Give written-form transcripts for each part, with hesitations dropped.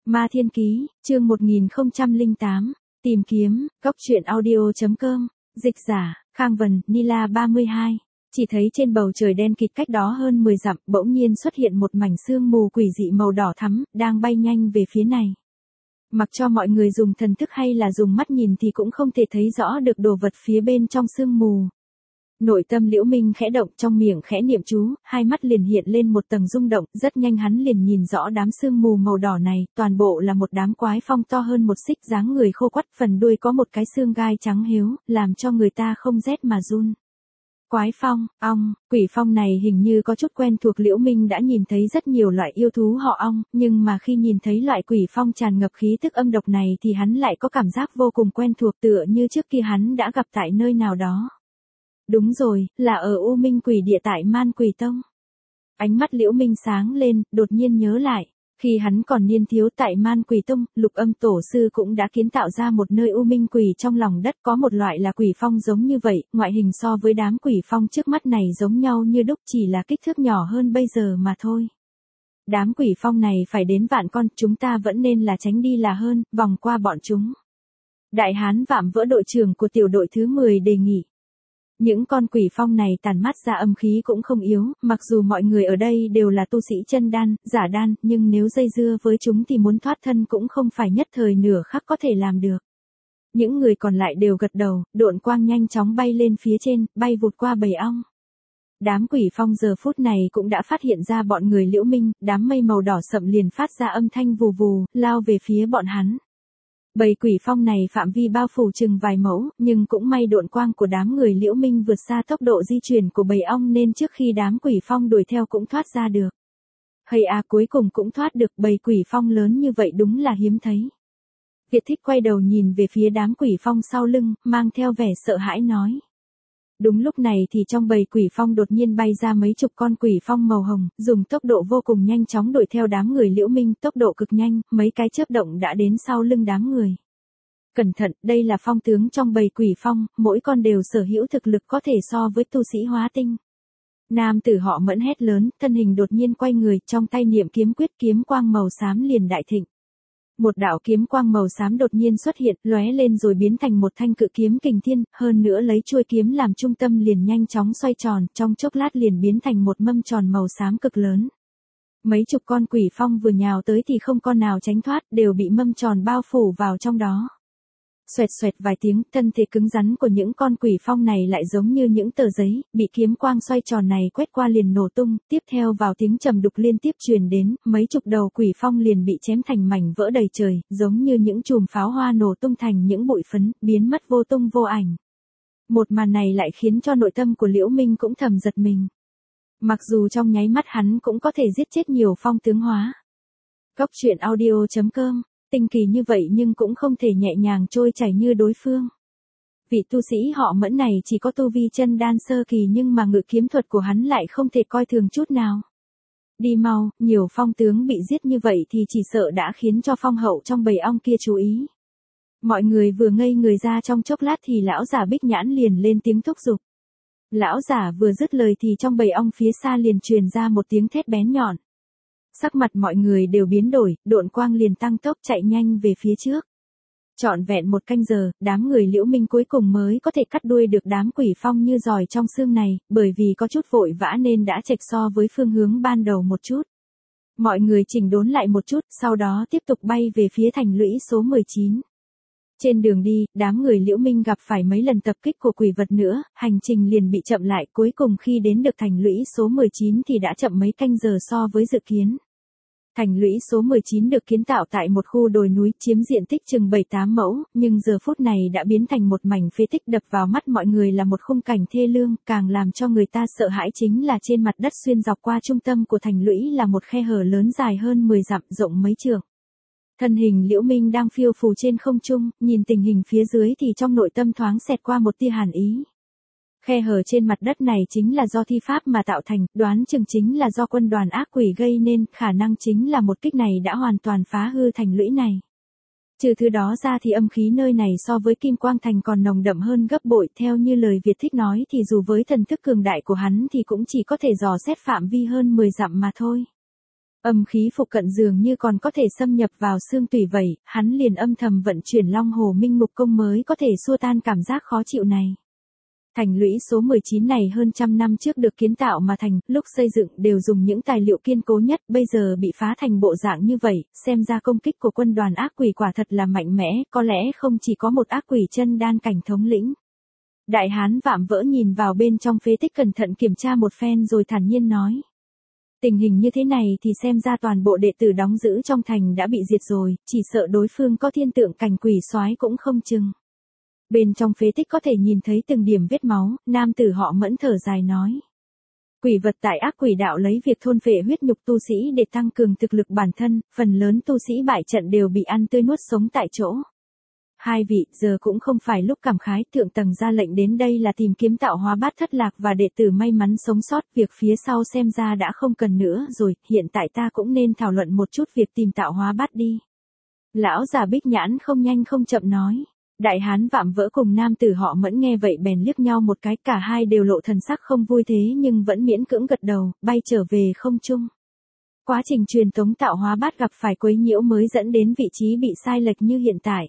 Ma Thiên Ký, chương 1008, tìm kiếm, góc truyện audio.com, dịch giả, Khang Vân, Nila 32. Chỉ thấy trên bầu trời đen kịt cách đó hơn 10 dặm, bỗng nhiên xuất hiện một mảnh sương mù quỷ dị màu đỏ thắm, đang bay nhanh về phía này. Mặc cho mọi người dùng thần thức hay là dùng mắt nhìn thì cũng không thể thấy rõ được đồ vật phía bên trong sương mù. Nội tâm Liễu Minh khẽ động, trong miệng khẽ niệm chú, hai mắt liền hiện lên một tầng rung động, rất nhanh hắn liền nhìn rõ đám sương mù màu đỏ này, toàn bộ là một đám quái phong to hơn một xích, dáng người khô quắt, phần đuôi có một cái xương gai trắng hiếu, làm cho người ta không rét mà run. Quái phong, ong, quỷ phong này hình như có chút quen thuộc. Liễu Minh đã nhìn thấy rất nhiều loại yêu thú họ ong, nhưng mà khi nhìn thấy loại quỷ phong tràn ngập khí tức âm độc này thì hắn lại có cảm giác vô cùng quen thuộc, tựa như trước kia hắn đã gặp tại nơi nào đó. Đúng rồi, là ở U Minh Quỷ Địa tại Man Quỷ Tông. Ánh mắt Liễu Minh sáng lên, đột nhiên nhớ lại. Khi hắn còn niên thiếu tại Man Quỷ Tông, Lục Âm Tổ Sư cũng đã kiến tạo ra một nơi U Minh Quỷ trong lòng đất, có một loại là quỷ phong giống như vậy, ngoại hình so với đám quỷ phong trước mắt này giống nhau như đúc, chỉ là kích thước nhỏ hơn bây giờ mà thôi. Đám quỷ phong này phải đến vạn con, chúng ta vẫn nên là tránh đi là hơn, vòng qua bọn chúng. Đại Hán Vạm Vỡ đội trưởng của tiểu đội thứ 10 đề nghị. Những con quỷ phong này tản mát ra âm khí cũng không yếu, mặc dù mọi người ở đây đều là tu sĩ chân đan, giả đan, nhưng nếu dây dưa với chúng thì muốn thoát thân cũng không phải nhất thời nửa khắc có thể làm được. Những người còn lại đều gật đầu, độn quang nhanh chóng bay lên phía trên, bay vụt qua bầy ong. Đám quỷ phong giờ phút này cũng đã phát hiện ra bọn người Liễu Minh, đám mây màu đỏ sậm liền phát ra âm thanh vù vù, lao về phía bọn hắn. Bầy quỷ phong này phạm vi bao phủ chừng vài mẫu, nhưng cũng may độn quang của đám người Liễu Minh vượt xa tốc độ di chuyển của bầy ong nên trước khi đám quỷ phong đuổi theo cũng thoát ra được. Hay à, cuối cùng cũng thoát được, bầy quỷ phong lớn như vậy đúng là hiếm thấy. Việt Thích quay đầu nhìn về phía đám quỷ phong sau lưng, mang theo vẻ sợ hãi nói. Đúng lúc này thì trong bầy quỷ phong đột nhiên bay ra mấy chục con quỷ phong màu hồng, dùng tốc độ vô cùng nhanh chóng đuổi theo đám người Liễu Minh, tốc độ cực nhanh, mấy cái chớp động đã đến sau lưng đám người. Cẩn thận, đây là phong tướng trong bầy quỷ phong, mỗi con đều sở hữu thực lực có thể so với tu sĩ hóa tinh. Nam tử họ Mẫn hét lớn, thân hình đột nhiên quay người, trong tay niệm kiếm quyết, kiếm quang màu xám liền đại thịnh. Một đạo kiếm quang màu xám đột nhiên xuất hiện, lóe lên rồi biến thành một thanh cự kiếm kình thiên, hơn nữa lấy chuôi kiếm làm trung tâm liền nhanh chóng xoay tròn, trong chốc lát liền biến thành một mâm tròn màu xám cực lớn. Mấy chục con quỷ phong vừa nhào tới thì không con nào tránh thoát, đều bị mâm tròn bao phủ vào trong đó. Xoẹt xoẹt vài tiếng, thân thể cứng rắn của những con quỷ phong này lại giống như những tờ giấy, bị kiếm quang xoay tròn này quét qua liền nổ tung, tiếp theo vào tiếng trầm đục liên tiếp truyền đến, mấy chục đầu quỷ phong liền bị chém thành mảnh vỡ đầy trời, giống như những chùm pháo hoa nổ tung thành những bụi phấn, biến mất vô tung vô ảnh. Một màn này lại khiến cho nội tâm của Liễu Minh cũng thầm giật mình. Mặc dù trong nháy mắt hắn cũng có thể giết chết nhiều phong tướng hóa. Góc truyện audio.com, tinh kỳ như vậy nhưng cũng không thể nhẹ nhàng trôi chảy như đối phương. Vị tu sĩ họ Mẫn này chỉ có tu vi chân đan sơ kỳ nhưng mà ngự kiếm thuật của hắn lại không thể coi thường chút nào. Đi mau, nhiều phong tướng bị giết như vậy thì chỉ sợ đã khiến cho phong hậu trong bầy ong kia chú ý. Mọi người vừa ngây người ra trong chốc lát thì lão giả Bích Nhãn liền lên tiếng thúc giục. Lão giả vừa dứt lời thì trong bầy ong phía xa liền truyền ra một tiếng thét bén nhọn. Sắc mặt mọi người đều biến đổi, độn quang liền tăng tốc chạy nhanh về phía trước. Trọn vẹn một canh giờ, đám người Liễu Minh cuối cùng mới có thể cắt đuôi được đám quỷ phong như giòi trong xương này, bởi vì có chút vội vã nên đã chệch so với phương hướng ban đầu một chút. Mọi người chỉnh đốn lại một chút, sau đó tiếp tục bay về phía thành lũy số 19. Trên đường đi, đám người Liễu Minh gặp phải mấy lần tập kích của quỷ vật nữa, hành trình liền bị chậm lại, cuối cùng khi đến được thành lũy số 19 thì đã chậm mấy canh giờ so với dự kiến. Thành lũy số 19 được kiến tạo tại một khu đồi núi chiếm diện tích chừng 7-8 mẫu, nhưng giờ phút này đã biến thành một mảnh phế tích, đập vào mắt mọi người là một khung cảnh thê lương, càng làm cho người ta sợ hãi chính là trên mặt đất xuyên dọc qua trung tâm của thành lũy là một khe hở lớn dài hơn 10 dặm, rộng mấy trượng. Thân hình Liễu Minh đang phiêu phù trên không trung, nhìn tình hình phía dưới thì trong nội tâm thoáng xẹt qua một tia hàn ý. Khe hở trên mặt đất này chính là do thi pháp mà tạo thành, đoán chừng chính là do quân đoàn ác quỷ gây nên, khả năng chính là một kích này đã hoàn toàn phá hư thành lũy này. Trừ thứ đó ra thì âm khí nơi này so với Kim Quang Thành còn nồng đậm hơn gấp bội, theo như lời Việt Thích nói thì dù với thần thức cường đại của hắn thì cũng chỉ có thể dò xét phạm vi hơn 10 dặm mà thôi. Âm khí phụ cận dường như còn có thể xâm nhập vào xương tủy vậy, hắn liền âm thầm vận chuyển Long Hồ Minh Ngục Công mới có thể xua tan cảm giác khó chịu này. Thành lũy số 19 này hơn trăm năm trước được kiến tạo mà thành, lúc xây dựng đều dùng những tài liệu kiên cố nhất, bây giờ bị phá thành bộ dạng như vậy, xem ra công kích của quân đoàn ác quỷ quả thật là mạnh mẽ, có lẽ không chỉ có một ác quỷ chân đan cảnh thống lĩnh. Đại hán Vạm Vỡ nhìn vào bên trong phế tích cẩn thận kiểm tra một phen rồi thản nhiên nói. Tình hình như thế này thì xem ra toàn bộ đệ tử đóng giữ trong thành đã bị diệt rồi, chỉ sợ đối phương có thiên tượng cảnh quỷ soái cũng không chừng. Bên trong phế tích có thể nhìn thấy từng điểm vết máu, nam tử họ Mẫn thở dài nói. Quỷ vật tại ác quỷ đạo lấy việc thôn phệ huyết nhục tu sĩ để tăng cường thực lực bản thân, phần lớn tu sĩ bại trận đều bị ăn tươi nuốt sống tại chỗ. Hai vị, giờ cũng không phải lúc cảm khái, thượng tầng ra lệnh đến đây là tìm kiếm tạo hóa bát thất lạc và đệ tử may mắn sống sót, việc phía sau xem ra đã không cần nữa rồi, hiện tại ta cũng nên thảo luận một chút việc tìm tạo hóa bát đi. Lão già Bích Nhãn không nhanh không chậm nói. Đại hán Vạm Vỡ cùng nam tử họ Mẫn nghe vậy bèn liếc nhau một cái, cả hai đều lộ thần sắc không vui thế nhưng vẫn miễn cưỡng gật đầu, bay trở về không trung. Quá trình truyền tống tạo hóa bát gặp phải quấy nhiễu mới dẫn đến vị trí bị sai lệch như hiện tại.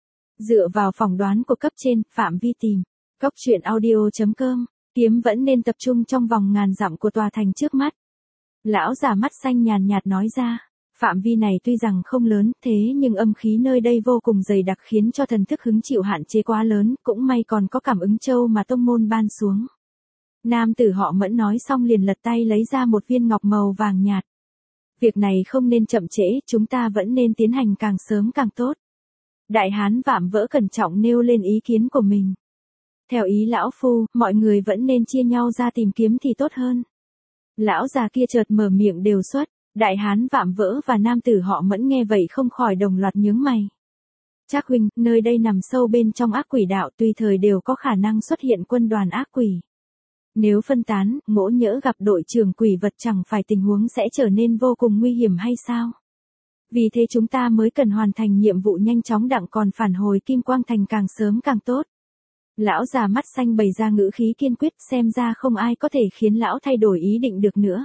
Dựa vào phỏng đoán của cấp trên, phạm vi tìm. Cốc truyện audio.com, kiếm vẫn nên tập trung trong vòng ngàn dặm của tòa thành trước mắt. Lão già mắt xanh nhàn nhạt nói ra. Phạm vi này tuy rằng không lớn, thế nhưng âm khí nơi đây vô cùng dày đặc khiến cho thần thức hứng chịu hạn chế quá lớn, cũng may còn có cảm ứng châu mà tông môn ban xuống. Nam tử họ Mẫn nói xong liền lật tay lấy ra một viên ngọc màu vàng nhạt. Việc này không nên chậm trễ, chúng ta vẫn nên tiến hành càng sớm càng tốt. Đại hán Vạm Vỡ cẩn trọng nêu lên ý kiến của mình. Theo ý lão phu, mọi người vẫn nên chia nhau ra tìm kiếm thì tốt hơn. Lão già kia chợt mở miệng đều xuất. Đại hán Vạm Vỡ và nam tử họ Mẫn nghe vậy không khỏi đồng loạt nhướng mày. Trác huynh, nơi đây nằm sâu bên trong ác quỷ đạo, tùy thời đều có khả năng xuất hiện quân đoàn ác quỷ. Nếu phân tán, ngỗ nhỡ gặp đội trưởng quỷ vật chẳng phải tình huống sẽ trở nên vô cùng nguy hiểm hay sao? Vì thế chúng ta mới cần hoàn thành nhiệm vụ nhanh chóng đặng còn phản hồi Kim Quang Thành càng sớm càng tốt. Lão già mắt xanh bày ra ngữ khí kiên quyết, xem ra không ai có thể khiến lão thay đổi ý định được nữa.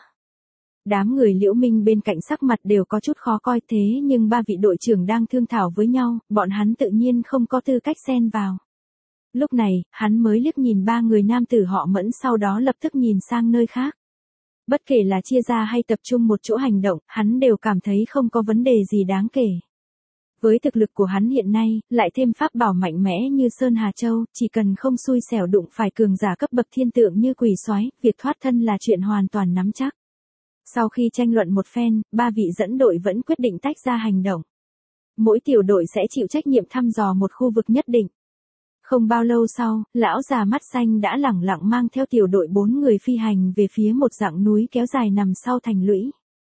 Đám người Liễu Minh bên cạnh sắc mặt đều có chút khó coi thế nhưng ba vị đội trưởng đang thương thảo với nhau, bọn hắn tự nhiên không có tư cách xen vào. Lúc này, hắn mới liếc nhìn ba người nam tử họ Mẫn sau đó lập tức nhìn sang nơi khác. Bất kể là chia ra hay tập trung một chỗ hành động, hắn đều cảm thấy không có vấn đề gì đáng kể. Với thực lực của hắn hiện nay, lại thêm pháp bảo mạnh mẽ như Sơn Hà Châu, chỉ cần không xui xẻo đụng phải cường giả cấp bậc thiên tượng như quỷ soái, việc thoát thân là chuyện hoàn toàn nắm chắc. Sau khi tranh luận một phen, ba vị dẫn đội vẫn quyết định tách ra hành động. Mỗi tiểu đội sẽ chịu trách nhiệm thăm dò một khu vực nhất định. Không bao lâu sau, lão già mắt xanh đã lẳng lặng mang theo tiểu đội 4 người phi hành về phía một dãy núi kéo dài nằm sau thành lũy.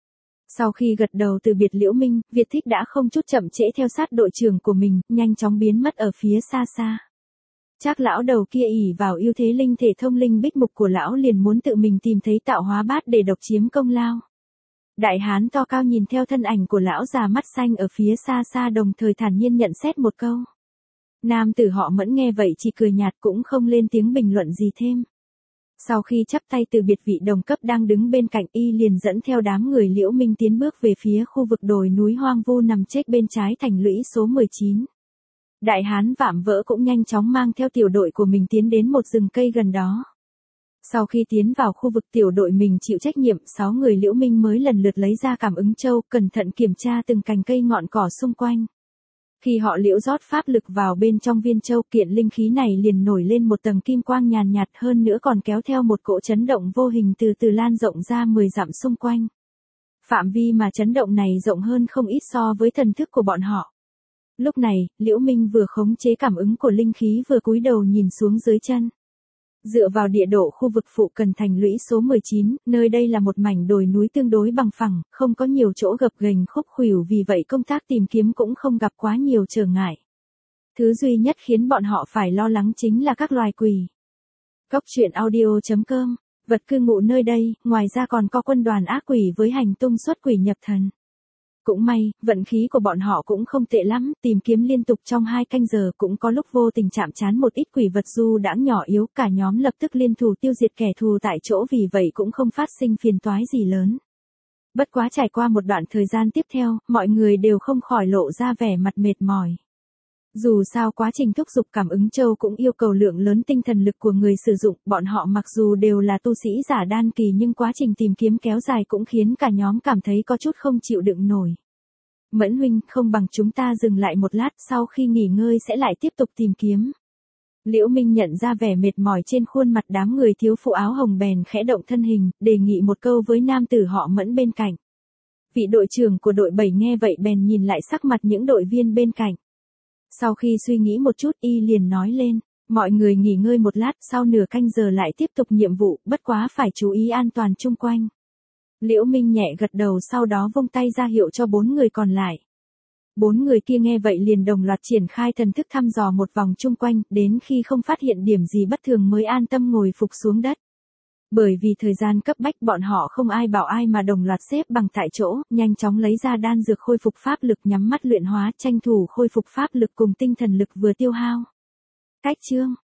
Sau khi gật đầu từ biệt Liễu Minh, Việt Thích đã không chút chậm trễ theo sát đội trưởng của mình, nhanh chóng biến mất ở phía xa xa. Trác lão đầu kia ỷ vào ưu thế linh thể thông linh bích mục của lão liền muốn tự mình tìm thấy tạo hóa bát để độc chiếm công lao. Đại hán to cao nhìn theo thân ảnh của lão già mắt xanh ở phía xa xa đồng thời thản nhiên nhận xét một câu. Nam tử họ Mẫn nghe vậy chỉ cười nhạt cũng không lên tiếng bình luận gì thêm. Sau khi chắp tay từ biệt vị đồng cấp đang đứng bên cạnh y liền dẫn theo đám người Liễu Minh tiến bước về phía khu vực đồi núi hoang vu nằm chết bên trái thành lũy số 19. Đại hán Vạm Vỡ cũng nhanh chóng mang theo tiểu đội của mình tiến đến một rừng cây gần đó. Sau khi tiến vào khu vực tiểu đội mình chịu trách nhiệm, 6 người Liễu Minh mới lần lượt lấy ra cảm ứng châu, cẩn thận kiểm tra từng cành cây ngọn cỏ xung quanh. Khi họ liễu rót pháp lực vào bên trong viên châu, kiện linh khí này liền nổi lên một tầng kim quang nhàn nhạt hơn nữa còn kéo theo một cỗ chấn động vô hình từ từ lan rộng ra 10 dặm xung quanh. Phạm vi mà chấn động này rộng hơn không ít so với thần thức của bọn họ. Lúc này, Liễu Minh vừa khống chế cảm ứng của linh khí vừa cúi đầu nhìn xuống dưới chân. Dựa vào địa độ khu vực phụ cận thành lũy số 19, nơi đây là một mảnh đồi núi tương đối bằng phẳng, không có nhiều chỗ gập ghềnh khúc khuỷu vì vậy công tác tìm kiếm cũng không gặp quá nhiều trở ngại. Thứ duy nhất khiến bọn họ phải lo lắng chính là các loài quỷ. Cốc truyện audio.com, vật cư ngụ nơi đây, ngoài ra còn có quân đoàn ác quỷ với hành tung xuất quỷ nhập thần. Cũng may, vận khí của bọn họ cũng không tệ lắm, tìm kiếm liên tục trong 2 canh giờ cũng có lúc vô tình chạm trán một ít quỷ vật du đãng nhỏ yếu, cả nhóm lập tức liên thủ tiêu diệt kẻ thù tại chỗ vì vậy cũng không phát sinh phiền toái gì lớn. Bất quá trải qua một đoạn thời gian tiếp theo, mọi người đều không khỏi lộ ra vẻ mặt mệt mỏi. Dù sao quá trình thúc giục cảm ứng châu cũng yêu cầu lượng lớn tinh thần lực của người sử dụng, bọn họ mặc dù đều là tu sĩ giả đan kỳ nhưng quá trình tìm kiếm kéo dài cũng khiến cả nhóm cảm thấy có chút không chịu đựng nổi. Mẫn huynh, không bằng chúng ta dừng lại một lát, sau khi nghỉ ngơi sẽ lại tiếp tục tìm kiếm. Liễu Minh nhận ra vẻ mệt mỏi trên khuôn mặt đám người thiếu phụ áo hồng bèn khẽ động thân hình, đề nghị một câu với nam tử họ Mẫn bên cạnh. Vị đội trưởng của đội 7 nghe vậy bèn nhìn lại sắc mặt những đội viên bên cạnh. Sau khi suy nghĩ một chút y liền nói lên, mọi người nghỉ ngơi một lát, sau nửa canh giờ lại tiếp tục nhiệm vụ, bất quá phải chú ý an toàn chung quanh. Liễu Minh nhẹ gật đầu, sau đó vung tay ra hiệu cho 4 người còn lại. 4 người kia nghe vậy liền đồng loạt triển khai thần thức thăm dò một vòng chung quanh, đến khi không phát hiện điểm gì bất thường mới an tâm ngồi phục xuống đất. Bởi vì thời gian cấp bách bọn họ không ai bảo ai mà đồng loạt xếp bằng tại chỗ, nhanh chóng lấy ra đan dược khôi phục pháp lực, nhắm mắt luyện hóa, tranh thủ khôi phục pháp lực cùng tinh thần lực vừa tiêu hao. Cách chương